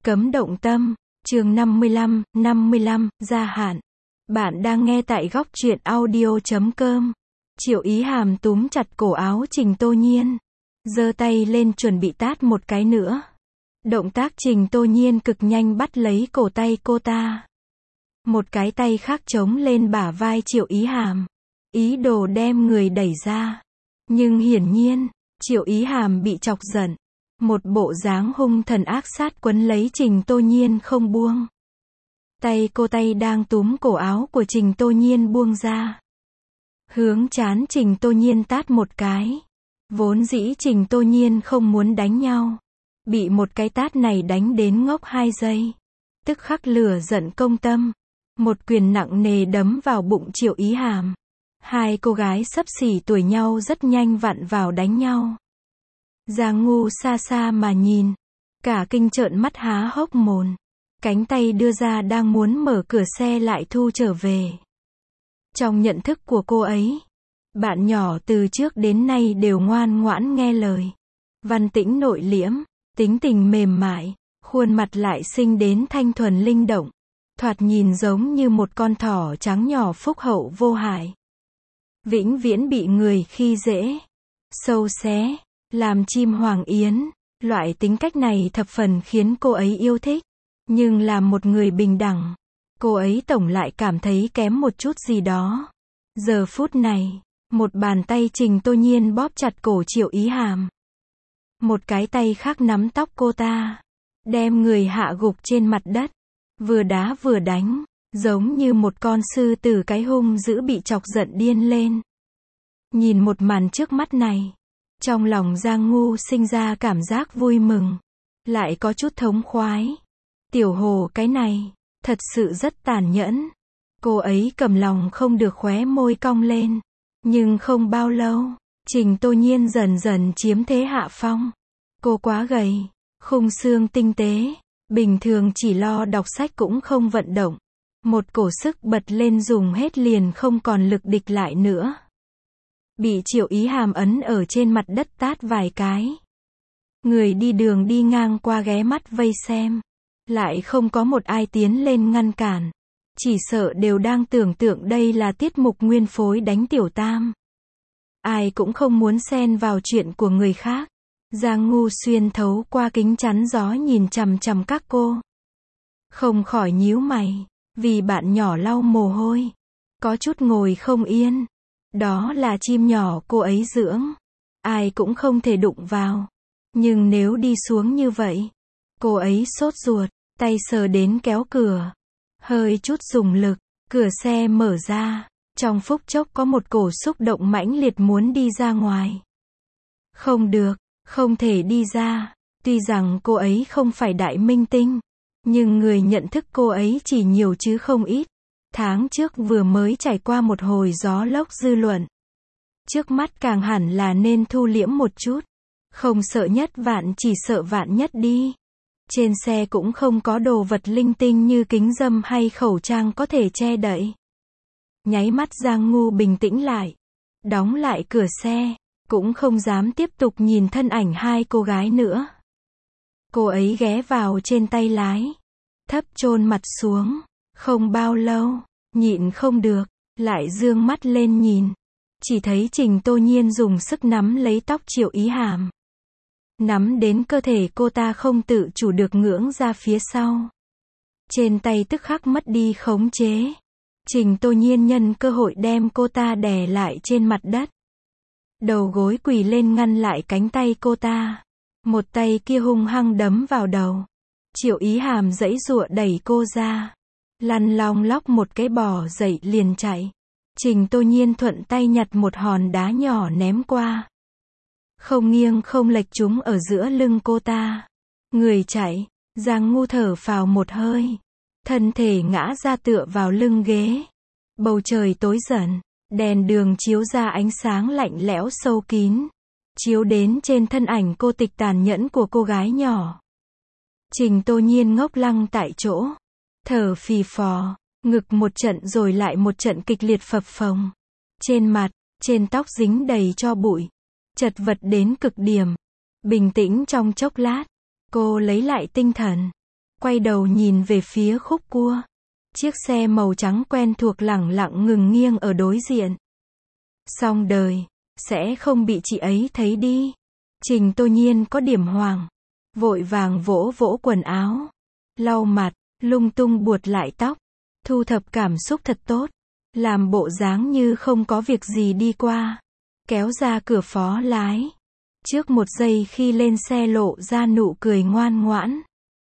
Cấm động tâm, chương 55, gia hạn. Bạn đang nghe tại góc truyện audio.com. Triệu Ý Hàm túm chặt cổ áo Trình Tô Nhiên, giơ tay lên chuẩn bị tát một cái nữa. Động tác Trình Tô Nhiên cực nhanh bắt lấy cổ tay cô ta. Một cái tay khác chống lên bả vai Triệu Ý Hàm, ý đồ đem người đẩy ra. Nhưng hiển nhiên, Triệu Ý Hàm bị chọc giận. Một bộ dáng hung thần ác sát quấn lấy Trình Tô Nhiên không buông. Tay cô đang túm cổ áo của Trình Tô Nhiên buông ra. Hướng trán Trình Tô Nhiên tát một cái. Vốn dĩ Trình Tô Nhiên không muốn đánh nhau. Bị một cái tát này đánh đến ngốc 2 giây. Tức khắc lửa giận công tâm. Một quyền nặng nề đấm vào bụng Triệu Ý Hàm. Hai cô gái xấp xỉ tuổi nhau rất nhanh vặn vào đánh nhau. Giang Ngu xa xa mà nhìn, cả kinh trợn mắt há hốc mồm, cánh tay đưa ra đang muốn mở cửa xe lại thu trở về. Trong nhận thức của cô ấy, bạn nhỏ từ trước đến nay đều ngoan ngoãn nghe lời, văn tĩnh nội liễm, tính tình mềm mại, khuôn mặt lại xinh đến thanh thuần linh động, thoạt nhìn giống như một con thỏ trắng nhỏ phúc hậu vô hại. Vĩnh viễn bị người khi dễ, sâu xé, làm chim hoàng yến, loại tính cách này thập phần khiến cô ấy yêu thích. Nhưng làm một người bình đẳng, cô ấy tổng lại cảm thấy kém một chút gì đó. Giờ phút này, một bàn tay Trình Tô Nhiên bóp chặt cổ Triệu Ý Hàm. Một cái tay khác nắm tóc cô ta, đem người hạ gục trên mặt đất, vừa đá vừa đánh, giống như một con sư tử cái hung dữ bị chọc giận điên lên. Nhìn một màn trước mắt này, trong lòng Giang Ngu sinh ra cảm giác vui mừng, lại có chút thống khoái. Tiểu Hồ cái này, thật sự rất tàn nhẫn. Cô ấy cầm lòng không được khóe môi cong lên. Nhưng không bao lâu, Trình Tô Nhiên dần dần chiếm thế hạ phong. Cô quá gầy, khung xương tinh tế, bình thường chỉ lo đọc sách cũng không vận động. Một cổ sức bật lên dùng hết liền không còn lực địch lại nữa. Bị Triệu Ý Hàm ấn ở trên mặt đất tát vài cái. Người đi đường đi ngang qua ghé mắt vây xem. Lại không có một ai tiến lên ngăn cản. Chỉ sợ đều đang tưởng tượng đây là tiết mục nguyên phối đánh tiểu tam. Ai cũng không muốn xen vào chuyện của người khác. Giang Ngu xuyên thấu qua kính chắn gió nhìn chằm chằm các cô. Không khỏi nhíu mày, vì bạn nhỏ lau mồ hôi. Có chút ngồi không yên. Đó là chim nhỏ cô ấy dưỡng. Ai cũng không thể đụng vào. Nhưng nếu đi xuống như vậy, cô ấy sốt ruột, tay sờ đến kéo cửa. Hơi chút dùng lực, cửa xe mở ra. Trong phút chốc có một cổ xúc động mãnh liệt muốn đi ra ngoài. Không được, không thể đi ra. Tuy rằng cô ấy không phải đại minh tinh, nhưng người nhận thức cô ấy chỉ nhiều chứ không ít. Tháng trước vừa mới trải qua một hồi gió lốc dư luận. Trước mắt càng hẳn là nên thu liễm một chút. Không sợ nhất vạn chỉ sợ vạn nhất đi. Trên xe cũng không có đồ vật linh tinh như kính râm hay khẩu trang có thể che đậy. Nháy mắt Giang Ngu bình tĩnh lại. Đóng lại cửa xe. Cũng không dám tiếp tục nhìn thân ảnh hai cô gái nữa. Cô ấy ghé vào trên tay lái. Thấp chôn mặt xuống. Không bao lâu, nhịn không được, lại dương mắt lên nhìn. Chỉ thấy Trình Tô Nhiên dùng sức nắm lấy tóc Triệu Ý Hàm. Nắm đến cơ thể cô ta không tự chủ được ngưỡng ra phía sau. Trên tay tức khắc mất đi khống chế. Trình Tô Nhiên nhân cơ hội đem cô ta đè lại trên mặt đất. Đầu gối quỳ lên ngăn lại cánh tay cô ta. Một tay kia hung hăng đấm vào đầu. Triệu Ý Hàm giãy giụa đẩy cô ra. Lăn long lóc một cái bò dậy liền chạy. Trình Tô Nhiên thuận tay nhặt một hòn đá nhỏ ném qua. Không nghiêng không lệch trúng ở giữa lưng cô ta. Người chạy, Giang Ngu thở phào một hơi. Thân thể ngã ra tựa vào lưng ghế. Bầu trời tối dần, đèn đường chiếu ra ánh sáng lạnh lẽo sâu kín. Chiếu đến trên thân ảnh cô tịch tàn nhẫn của cô gái nhỏ. Trình Tô Nhiên ngốc lăng tại chỗ. Thở phì phò, ngực một trận rồi lại một trận kịch liệt phập phồng. Trên mặt, trên tóc dính đầy tro bụi. Chật vật đến cực điểm. Bình tĩnh trong chốc lát, cô lấy lại tinh thần. quay đầu nhìn về phía khúc cua. Chiếc xe màu trắng quen thuộc lẳng lặng ngừng nghiêng ở đối diện. Xong đời, sẽ không bị chị ấy thấy đi. Trình Tô Nhiên có điểm hoảng, vội vàng vỗ vỗ quần áo, lau mặt, lung tung buột lại tóc, thu thập cảm xúc thật tốt, làm bộ dáng như không có việc gì đi qua, kéo ra cửa phó lái. Trước một giây khi lên xe lộ ra nụ cười ngoan ngoãn.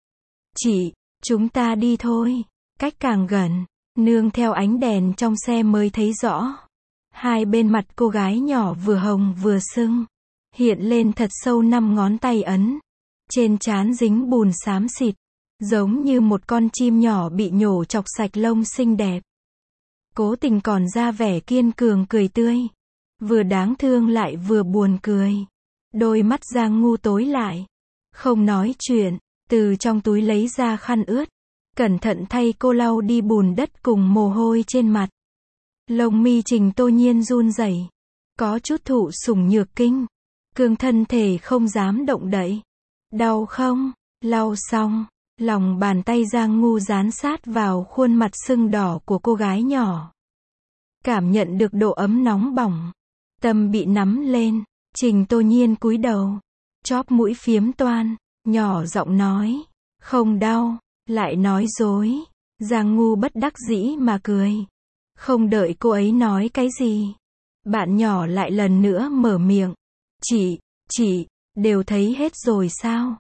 Chị, chúng ta đi thôi. Cách càng gần, nương theo ánh đèn trong xe mới thấy rõ. Hai bên mặt cô gái nhỏ vừa hồng vừa sưng, hiện lên thật sâu 5 ngón tay ấn. Trên trán dính bùn xám xịt, giống như một con chim nhỏ bị nhổ chọc sạch lông xinh đẹp. Cố tình còn ra vẻ kiên cường cười tươi, vừa đáng thương lại vừa buồn cười. Đôi mắt Giang Ngu tối lại, không nói chuyện, từ trong túi lấy ra khăn ướt, cẩn thận thay cô lau đi bùn đất cùng mồ hôi trên mặt. Lông mi Trình Tô Nhiên run rẩy, có chút thụ sủng nhược kinh, cương thân thể không dám động đậy. Đau không? Lau xong, lòng bàn tay Giang Ngu dán sát vào khuôn mặt sưng đỏ của cô gái nhỏ. Cảm nhận được độ ấm nóng bỏng, tâm bị nắm lên. Trình Tô Nhiên cúi đầu, chóp mũi phiếm toan, nhỏ giọng nói, không đau, lại nói dối. Giang Ngu bất đắc dĩ mà cười. Không đợi cô ấy nói cái gì, bạn nhỏ lại lần nữa mở miệng. Chị, đều thấy hết rồi sao?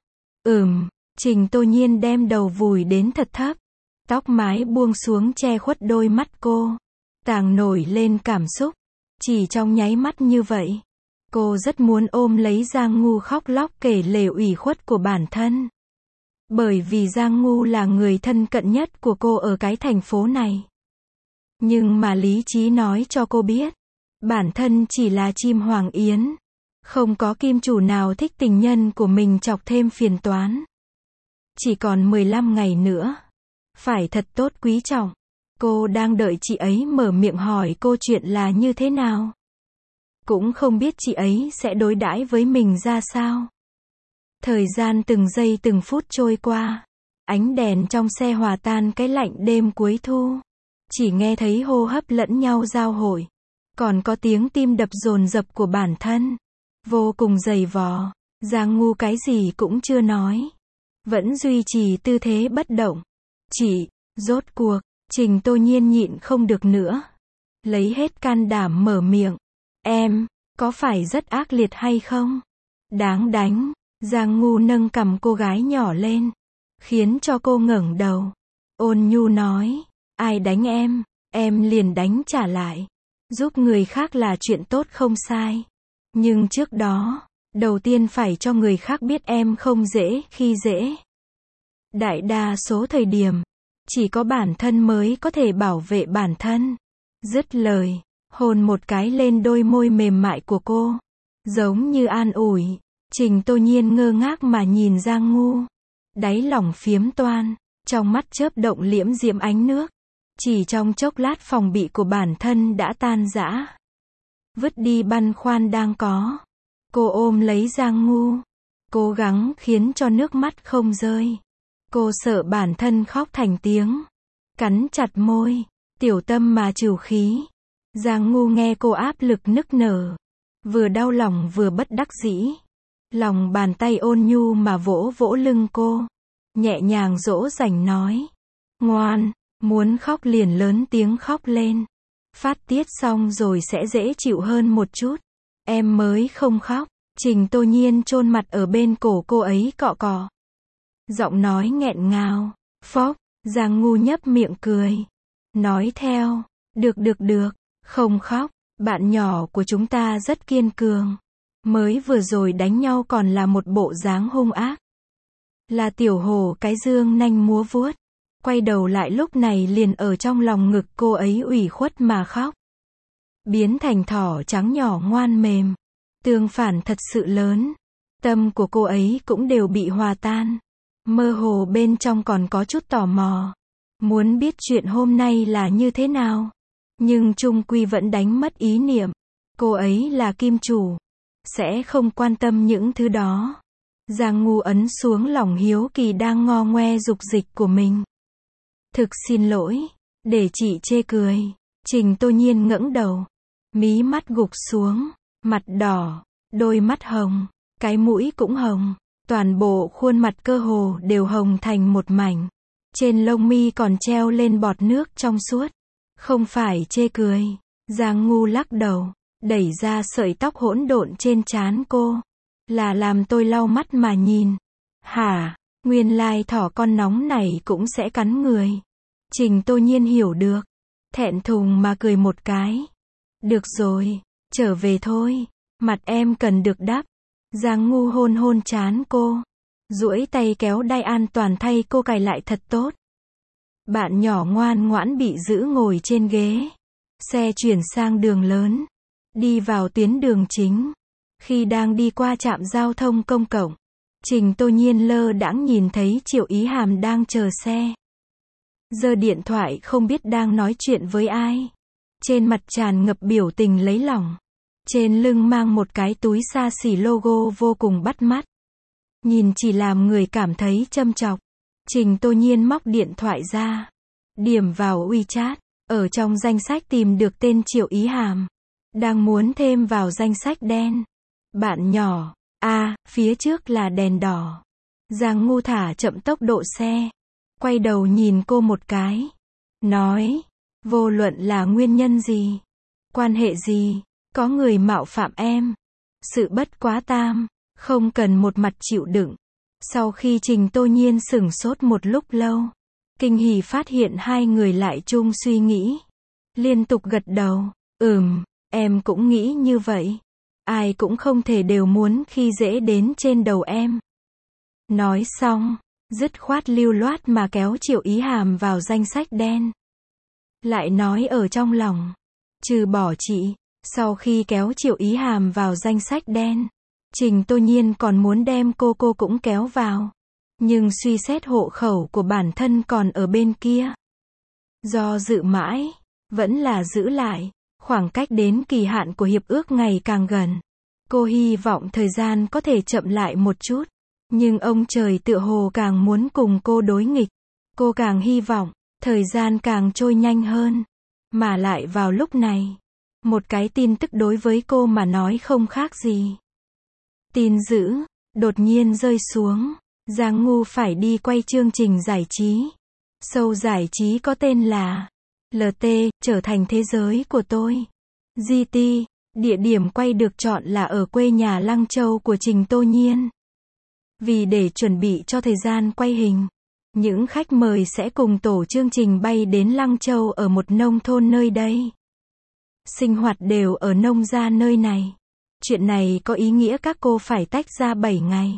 Trình Tô Nhiên đem đầu vùi đến thật thấp, tóc mái buông xuống che khuất đôi mắt cô, tàng nổi lên cảm xúc. Chỉ trong nháy mắt như vậy, cô rất muốn ôm lấy Giang Ngu khóc lóc kể lể ủy khuất của bản thân. Bởi vì Giang Ngu là người thân cận nhất của cô ở cái thành phố này. Nhưng mà lý trí nói cho cô biết, bản thân chỉ là chim hoàng yến. Không có kim chủ nào thích tình nhân của mình chọc thêm phiền toán. Chỉ còn 15 ngày nữa. Phải thật tốt quý trọng. Cô đang đợi chị ấy mở miệng hỏi cô chuyện là như thế nào. Cũng không biết chị ấy sẽ đối đãi với mình ra sao. Thời gian từng giây từng phút trôi qua. Ánh đèn trong xe hòa tan cái lạnh đêm cuối thu. Chỉ nghe thấy hô hấp lẫn nhau giao hội. Còn có tiếng tim đập dồn dập của bản thân. Vô cùng dày vò. Giang Ngu cái gì cũng chưa nói. Vẫn duy trì tư thế bất động. Rốt cuộc, Trình Tô Nhiên nhịn không được nữa. Lấy hết can đảm mở miệng. Em, có phải rất ác liệt hay không? Đáng đánh. Giang Ngu nâng cằm cô gái nhỏ lên, khiến cho cô ngẩng đầu. Ôn nhu nói, ai đánh em liền đánh trả lại. Giúp người khác là chuyện tốt không sai. Nhưng trước đó, đầu tiên phải cho người khác biết em không dễ khi dễ. Đại đa số thời điểm, chỉ có bản thân mới có thể bảo vệ bản thân. Dứt lời, hôn một cái lên đôi môi mềm mại của cô, giống như an ủi. Trình Tô Nhiên ngơ ngác mà nhìn Giang Ngu, đáy lòng phiếm toan, trong mắt chớp động liễm diễm ánh nước. Chỉ trong chốc lát phòng bị của bản thân đã tan rã. Vứt đi băn khoăn đang có. Cô ôm lấy Giang Ngu, cố gắng khiến cho nước mắt không rơi. Cô sợ bản thân khóc thành tiếng, cắn chặt môi, tiểu tâm mà trừ khí. Giang Ngu nghe cô áp lực nức nở, vừa đau lòng vừa bất đắc dĩ. Lòng bàn tay ôn nhu mà vỗ vỗ lưng cô, nhẹ nhàng dỗ dành nói, ngoan, muốn khóc liền lớn tiếng khóc lên. Phát tiết xong rồi sẽ dễ chịu hơn một chút. Em mới không khóc. Trình Tô Nhiên chôn mặt ở bên cổ cô ấy cọ cọ. Giọng nói nghẹn ngào. Phốc, Giang Ngu nhấp miệng cười. Nói theo, được, không khóc, bạn nhỏ của chúng ta rất kiên cường. Mới vừa rồi đánh nhau còn là một bộ dáng hung ác. Là tiểu hổ cái dương nanh múa vuốt. Quay đầu lại lúc này liền ở trong lòng ngực cô ấy ủy khuất mà khóc. Biến thành thỏ trắng nhỏ ngoan mềm. Tương phản thật sự lớn. Tâm của cô ấy cũng đều bị hòa tan. Mơ hồ bên trong còn có chút tò mò. Muốn biết chuyện hôm nay là như thế nào. Nhưng chung quy vẫn đánh mất ý niệm. Cô ấy là kim chủ. Sẽ không quan tâm những thứ đó. Giang Ngu ấn xuống lòng hiếu kỳ đang ngo ngoe dục dịch của mình. Thực xin lỗi, để chị chê cười. Trình Tô Nhiên ngẩng đầu, mí mắt gục xuống, mặt đỏ, đôi mắt hồng, cái mũi cũng hồng, toàn bộ khuôn mặt cơ hồ đều hồng thành một mảnh. Trên lông mi còn treo lên bọt nước trong suốt. Không phải chê cười. Giang Ngu lắc đầu, đẩy ra sợi tóc hỗn độn trên trán cô. Là làm tôi lau mắt mà nhìn. Hả, nguyên lai thỏ con nóng này cũng sẽ cắn người. Trình Tô Nhiên hiểu được. Thẹn thùng mà cười một cái. Được rồi, trở về thôi. Mặt em cần được đắp. Giang Ngu hôn hôn trán cô. Duỗi tay kéo đai an toàn thay cô cài lại thật tốt. Bạn nhỏ ngoan ngoãn bị giữ ngồi trên ghế. Xe chuyển sang đường lớn. Đi vào tuyến đường chính. Khi đang đi qua trạm giao thông công cộng, Trình Tô Nhiên lơ đãng nhìn thấy Triệu Ý Hàm đang chờ xe. Giơ điện thoại không biết đang nói chuyện với ai. Trên mặt tràn ngập biểu tình lấy lòng. Trên lưng mang một cái túi xa xỉ logo vô cùng bắt mắt. Nhìn chỉ làm người cảm thấy châm chọc. Trình Tô Nhiên móc điện thoại ra. Điểm vào WeChat. Ở trong danh sách tìm được tên Triệu Ý Hàm. Đang muốn thêm vào danh sách đen. Bạn nhỏ. Phía trước là đèn đỏ. Giang Ngu thả chậm tốc độ xe. Quay đầu nhìn cô một cái. Nói. Vô luận là nguyên nhân gì. Quan hệ gì. Có người mạo phạm em. Sự bất quá tam. Không cần một mặt chịu đựng. Sau khi Trình Tô Nhiên sửng sốt một lúc lâu. Kinh hỉ phát hiện hai người lại chung suy nghĩ. Liên tục gật đầu. Em cũng nghĩ như vậy. Ai cũng không thể đều muốn khi dễ đến trên đầu em. Nói xong, dứt khoát lưu loát mà kéo Triệu Ý Hàm vào danh sách đen. Lại nói ở trong lòng, trừ bỏ chị, sau khi kéo Triệu Ý Hàm vào danh sách đen, Trình Tô Nhiên còn muốn đem cô cũng kéo vào. Nhưng suy xét hộ khẩu của bản thân còn ở bên kia. Do dự mãi, vẫn là giữ lại. Khoảng cách đến kỳ hạn của hiệp ước ngày càng gần. Cô hy vọng thời gian có thể chậm lại một chút. Nhưng ông trời tựa hồ càng muốn cùng cô đối nghịch. Cô càng hy vọng, thời gian càng trôi nhanh hơn. Mà lại vào lúc này, một cái tin tức đối với cô mà nói không khác gì. Tin dữ, đột nhiên rơi xuống. Giang Ngu phải đi quay chương trình giải trí. Show giải trí có tên là LT, trở thành thế giới của tôi. GT, địa điểm quay được chọn là ở quê nhà Lăng Châu của Trình Tô Nhiên. Vì để chuẩn bị cho thời gian quay hình, những khách mời sẽ cùng tổ chương trình bay đến Lăng Châu ở một nông thôn nơi đây. Sinh hoạt đều ở nông gia nơi này. Chuyện này có ý nghĩa các cô phải tách ra 7 ngày.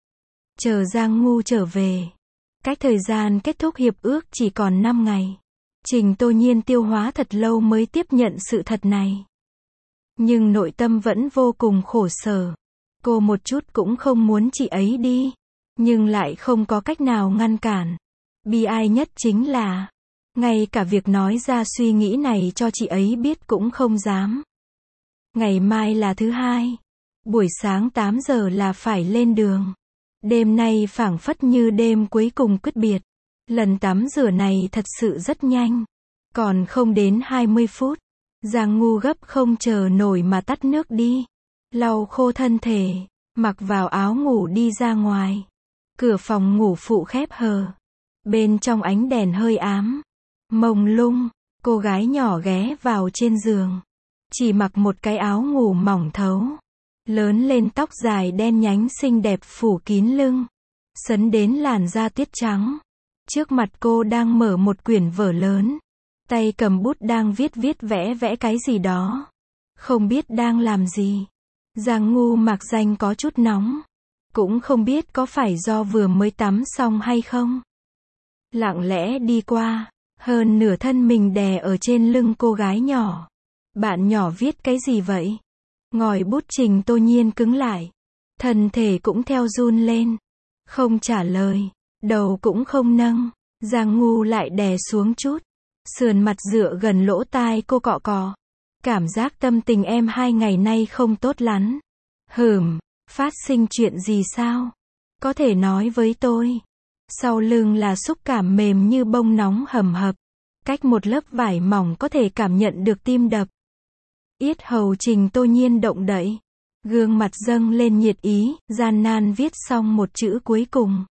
Chờ Giang Ngu trở về. Cách thời gian kết thúc hiệp ước chỉ còn 5 ngày. Trình Tô Nhiên tiêu hóa thật lâu mới tiếp nhận sự thật này. Nhưng nội tâm vẫn vô cùng khổ sở. Cô một chút cũng không muốn chị ấy đi. Nhưng lại không có cách nào ngăn cản. Bi ai nhất chính là, ngay cả việc nói ra suy nghĩ này cho chị ấy biết cũng không dám. Ngày mai là thứ hai. Buổi sáng 8 giờ là phải lên đường. Đêm nay phảng phất như đêm cuối cùng quyết biệt. Lần tắm rửa này thật sự rất nhanh. Còn không đến 20 phút. Giang Ngu gấp không chờ nổi mà tắt nước đi. Lau khô thân thể. Mặc vào áo ngủ đi ra ngoài. Cửa phòng ngủ phụ khép hờ. Bên trong ánh đèn hơi ám. Mông lung. Cô gái nhỏ ghé vào trên giường. Chỉ mặc một cái áo ngủ mỏng thấu. Lớn lên tóc dài đen nhánh xinh đẹp phủ kín lưng. Sấn đến làn da tuyết trắng. Trước mặt cô đang mở một quyển vở lớn. Tay cầm bút đang viết vẽ cái gì đó. Không biết đang làm gì. Giang Ngu mạc danh có chút nóng. Cũng không biết có phải do vừa mới tắm xong hay không. Lặng lẽ đi qua. Hơn nửa thân mình đè ở trên lưng cô gái nhỏ. Bạn nhỏ viết cái gì vậy? Ngòi bút Trình Tô Nhiên cứng lại. Thân thể cũng theo run lên. Không trả lời. Đầu cũng không nâng. Giang Ngu lại đè xuống chút. Sườn mặt dựa gần lỗ tai cô cọ cọ. Cảm giác tâm tình em 2 ngày nay không tốt lắm. Phát sinh chuyện gì sao? có thể nói với tôi. Sau lưng là xúc cảm mềm như bông nóng hầm hập. Cách một lớp vải mỏng có thể cảm nhận được tim đập. Yết hầu Trình Tô Nhiên động đậy. Gương mặt dâng lên nhiệt ý, gian nan viết xong một chữ cuối cùng.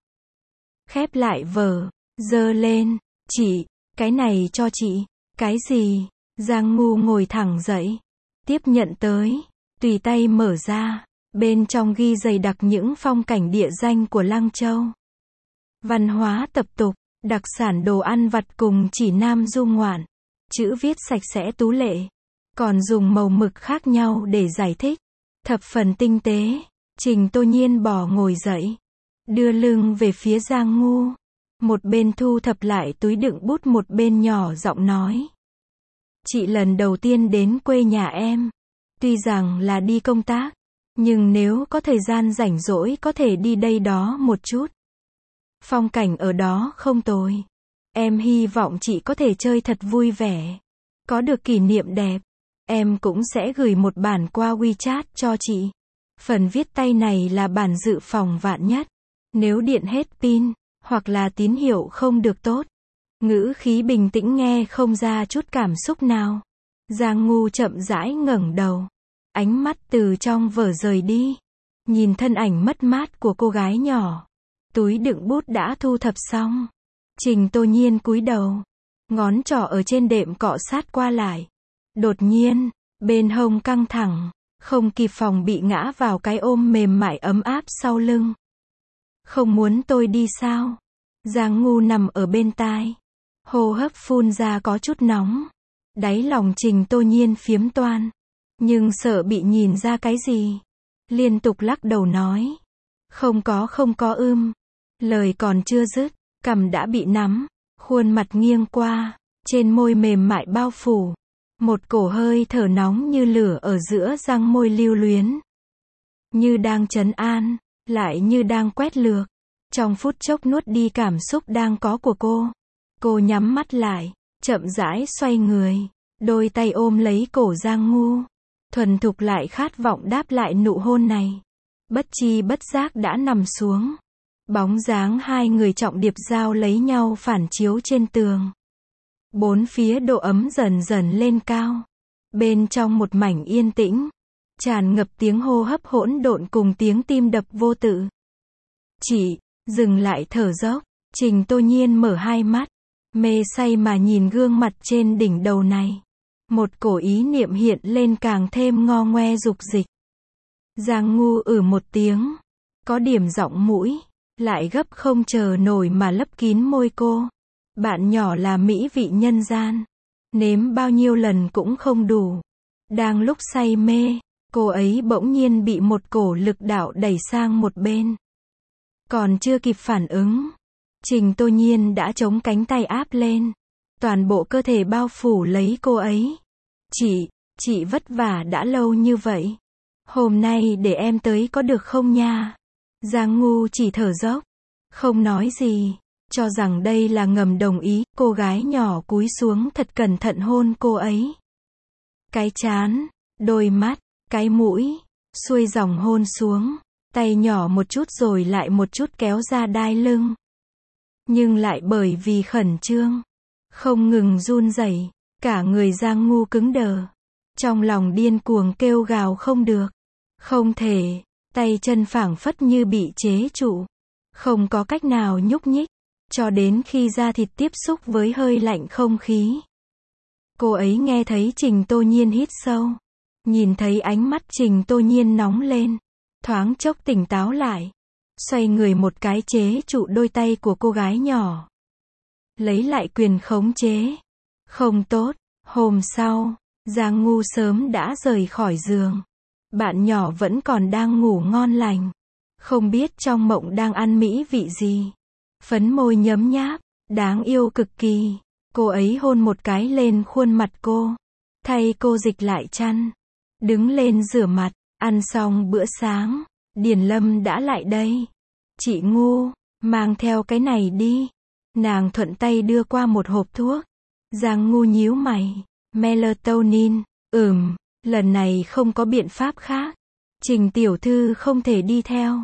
Khép lại vở, giơ lên. Chị, cái này cho chị. Cái gì? Giang Ngu ngồi thẳng dậy. Tiếp nhận tới. Tùy tay mở ra. Bên trong ghi dày đặc những phong cảnh địa danh của Lăng Châu. Văn hóa tập tục, đặc sản đồ ăn vặt cùng chỉ nam du ngoạn. Chữ viết sạch sẽ tú lệ. Còn dùng màu mực khác nhau để giải thích. Thập phần tinh tế. Trình Tô Nhiên bò ngồi dậy. Đưa lưng về phía Giang Ngu. Một bên thu thập lại túi đựng bút, một bên nhỏ giọng nói. Chị lần đầu tiên đến quê nhà em. Tuy rằng là đi công tác. Nhưng nếu có thời gian rảnh rỗi có thể đi đây đó một chút. Phong cảnh ở đó không tồi. Em hy vọng chị có thể chơi thật vui vẻ. Có được kỷ niệm đẹp. Em cũng sẽ gửi một bản qua WeChat cho chị. Phần viết tay này là bản dự phòng vạn nhất. Nếu điện hết pin, hoặc là tín hiệu không được tốt. Ngữ khí bình tĩnh nghe không ra chút cảm xúc nào. Giang Ngu chậm rãi ngẩng đầu. Ánh mắt từ trong vở rời đi. Nhìn thân ảnh mất mát của cô gái nhỏ. Túi đựng bút đã thu thập xong. Trình Tô Nhiên cúi đầu. Ngón trỏ ở trên đệm cọ sát qua lại. Đột nhiên, bên hông căng thẳng. Không kịp phòng bị ngã vào cái ôm mềm mại ấm áp sau lưng. Không muốn tôi đi sao? Giang Ngu nằm ở bên tai. Hô hấp phun ra có chút nóng. Đáy lòng Trình Tô Nhiên phiếm toan. Nhưng sợ bị nhìn ra cái gì. Liên tục lắc đầu nói. Không có Lời còn chưa dứt. Cằm đã bị nắm. Khuôn mặt nghiêng qua. Trên môi mềm mại bao phủ. Một cổ hơi thở nóng như lửa ở giữa răng môi lưu luyến. Như đang trấn an. Lại như đang quét lược. Trong phút chốc nuốt đi cảm xúc đang có của cô. Cô nhắm mắt lại. Chậm rãi xoay người. Đôi tay ôm lấy cổ Giang Ngu. Thuần thục lại khát vọng đáp lại nụ hôn này. Bất chi bất giác đã nằm xuống. Bóng dáng hai người trọng điệp giao lấy nhau phản chiếu trên tường. Bốn phía độ ấm dần dần lên cao. Bên trong một mảnh yên tĩnh. Tràn ngập tiếng hô hấp hỗn độn cùng tiếng tim đập vô tự. Chị, dừng lại thở dốc. Trình Tô Nhiên mở hai mắt. Mê say mà nhìn gương mặt trên đỉnh đầu này. Một cổ ý niệm hiện lên càng thêm ngo ngoe dục dịch. Giang Ngu một tiếng. Có điểm giọng mũi. Lại gấp không chờ nổi mà lấp kín môi cô. Bạn nhỏ là mỹ vị nhân gian. Nếm bao nhiêu lần cũng không đủ. Đang lúc say mê, cô ấy bỗng nhiên bị một cổ lực đạo đẩy sang một bên. Còn chưa kịp phản ứng. Trình Tô Nhiên đã chống cánh tay áp lên. Toàn bộ cơ thể bao phủ lấy cô ấy. Chị vất vả đã lâu như vậy. Hôm nay để em tới có được không nha? Giang Ngu chỉ thở dốc. Không nói gì. Cho rằng đây là ngầm đồng ý, cô gái nhỏ cúi xuống thật cẩn thận hôn cô ấy. Cái trán, đôi mắt, cái mũi, xuôi dòng hôn xuống. Tay nhỏ một chút rồi lại một chút kéo ra đai lưng. Nhưng lại bởi vì khẩn trương. Không ngừng run rẩy. Cả người Giang Ngu cứng đờ. Trong lòng điên cuồng kêu gào không được. Không thể. Tay chân phảng phất như bị chế trụ. Không có cách nào nhúc nhích. Cho đến khi da thịt tiếp xúc với hơi lạnh không khí. Cô ấy nghe thấy Trình Tô Nhiên hít sâu. Nhìn thấy ánh mắt Trình Tô Nhiên nóng lên. Thoáng chốc tỉnh táo lại. Xoay người một cái chế trụ đôi tay của cô gái nhỏ. Lấy lại quyền khống chế. Không tốt. Hôm sau, Giang Ngu sớm đã rời khỏi giường. Bạn nhỏ vẫn còn đang ngủ ngon lành. Không biết trong mộng đang ăn mỹ vị gì. Phấn môi nhấm nháp, đáng yêu cực kỳ. Cô ấy hôn một cái lên khuôn mặt cô. Thay cô dịch lại chăn. Đứng lên rửa mặt, ăn xong bữa sáng. Điền Lâm đã lại đây. Chị Ngu, mang theo cái này đi. Nàng thuận tay đưa qua một hộp thuốc. Giang Ngu nhíu mày. Melatonin, lần này không có biện pháp khác. Trình tiểu thư không thể đi theo.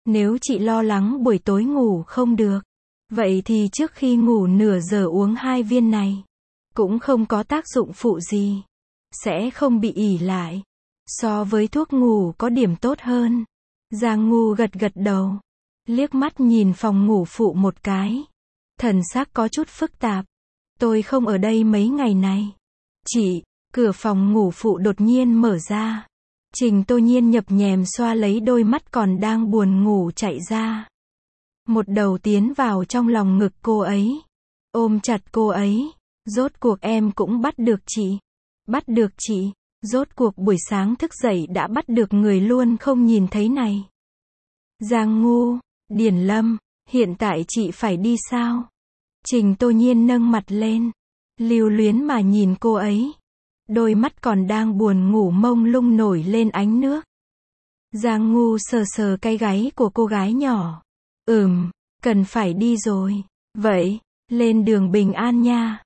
Nếu chị lo lắng buổi tối ngủ không được, vậy thì trước khi ngủ nửa giờ uống 2 viên này. Cũng không có tác dụng phụ gì. Sẽ không bị ỉ lại. So với thuốc ngủ có điểm tốt hơn. Giang Ngu gật gật đầu. Liếc mắt nhìn phòng ngủ phụ một cái. Thần sắc có chút phức tạp. Tôi không ở đây mấy ngày này. Chị, cửa phòng ngủ phụ đột nhiên mở ra. Trình Tô Nhiên nhập nhèm xoa lấy đôi mắt còn đang buồn ngủ chạy ra. Một đầu tiến vào trong lòng ngực cô ấy. Ôm chặt cô ấy. Rốt cuộc em cũng bắt được chị. Bắt được chị. Rốt cuộc buổi sáng thức dậy đã bắt được người luôn không nhìn thấy này. Giang Ngu, Điển Lâm, hiện tại chị phải đi sao? Trình Tô Nhiên nâng mặt lên. Lưu luyến mà nhìn cô ấy. Đôi mắt còn đang buồn ngủ mông lung nổi lên ánh nước. Giang Ngu sờ sờ cái gáy của cô gái nhỏ. Cần phải đi rồi. Vậy, lên đường bình an nha.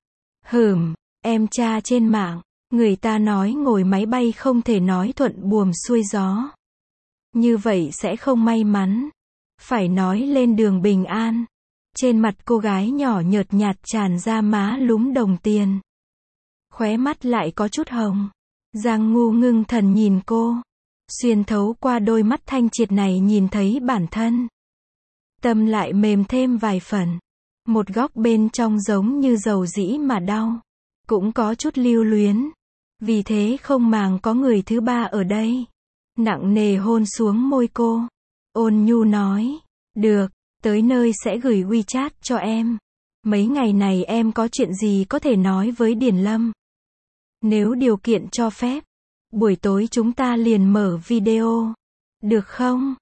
Em tra trên mạng, người ta nói ngồi máy bay không thể nói thuận buồm xuôi gió. Như vậy sẽ không may mắn. Phải nói lên đường bình an. Trên mặt cô gái nhỏ nhợt nhạt tràn ra má lúm đồng tiền. Khóe mắt lại có chút hồng. Giang Ngu ngưng thần nhìn cô. Xuyên thấu qua đôi mắt thanh triệt này nhìn thấy bản thân. Tâm lại mềm thêm vài phần. Một góc bên trong giống như dầu dĩ mà đau. Cũng có chút lưu luyến. Vì thế không màng có người thứ ba ở đây. Nặng nề hôn xuống môi cô. Ôn nhu nói. Được, tới nơi sẽ gửi WeChat cho em. Mấy ngày này em có chuyện gì có thể nói với Điển Lâm. Nếu điều kiện cho phép, buổi tối chúng ta liền mở video. Được không?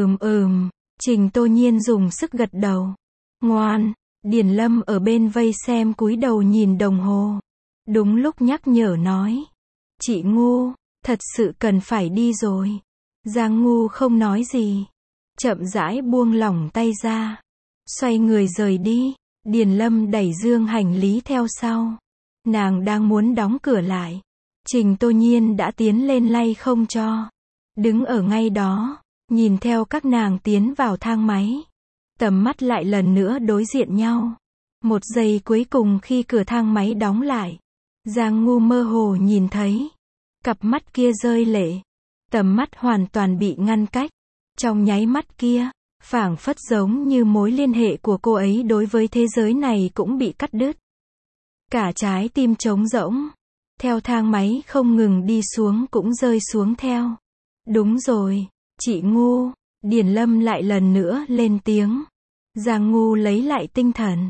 Trình Tô Nhiên dùng sức gật đầu. Ngoan. Điển Lâm ở bên vây xem cúi đầu nhìn đồng hồ. Đúng lúc nhắc nhở nói. Chị Ngu, thật sự cần phải đi rồi. Giang Ngu không nói gì. Chậm rãi buông lỏng tay ra. Xoay người rời đi. Điển Lâm đẩy dương hành lý theo sau. Nàng đang muốn đóng cửa lại. Trình Tô Nhiên đã tiến lên lay không cho. Đứng ở ngay đó. Nhìn theo các nàng tiến vào thang máy. Tầm mắt lại lần nữa đối diện nhau. Một giây cuối cùng khi cửa thang máy đóng lại. Giang Ngu mơ hồ nhìn thấy. Cặp mắt kia rơi lệ. Tầm mắt hoàn toàn bị ngăn cách. Trong nháy mắt kia, phảng phất giống như mối liên hệ của cô ấy đối với thế giới này cũng bị cắt đứt. Cả trái tim trống rỗng. Theo thang máy không ngừng đi xuống cũng rơi xuống theo. Đúng rồi, chị Ngu. Điển Lâm lại lần nữa lên tiếng. Giang Ngu lấy lại tinh thần.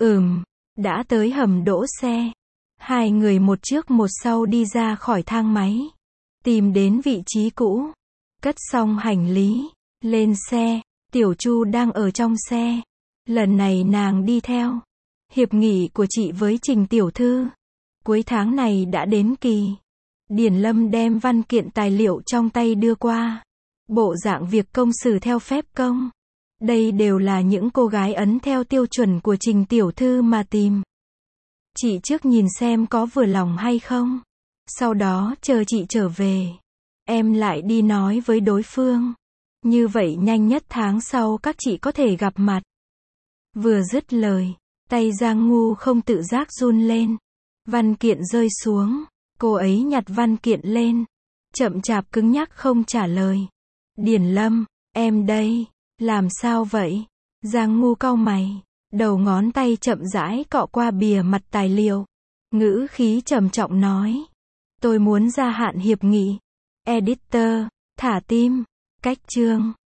Đã tới hầm đỗ xe. Hai người một trước một sau đi ra khỏi thang máy. Tìm đến vị trí cũ. Cất xong hành lý. Lên xe. Tiểu Chu đang ở trong xe. Lần này nàng đi theo. Hiệp nghị của chị với Trình tiểu thư. Cuối tháng này đã đến kỳ. Điển Lâm đem văn kiện tài liệu trong tay đưa qua. Bộ dạng việc công xử theo phép công. Đây đều là những cô gái ấn theo tiêu chuẩn của Trình tiểu thư mà tìm. Chị trước nhìn xem có vừa lòng hay không. Sau đó chờ chị trở về. Em lại đi nói với đối phương. Như vậy nhanh nhất tháng sau các chị có thể gặp mặt. Vừa dứt lời. Tay Giang Ngu không tự giác run lên. Văn kiện rơi xuống. Cô ấy nhặt văn kiện lên. Chậm chạp cứng nhắc không trả lời. Điển Lâm, em đây. Làm sao vậy? Giang Ngu cau mày. Đầu ngón tay chậm rãi cọ qua bìa mặt tài liệu. Ngữ khí trầm trọng nói. Tôi muốn gia hạn hiệp nghị. Editor, thả tim. Cách chương.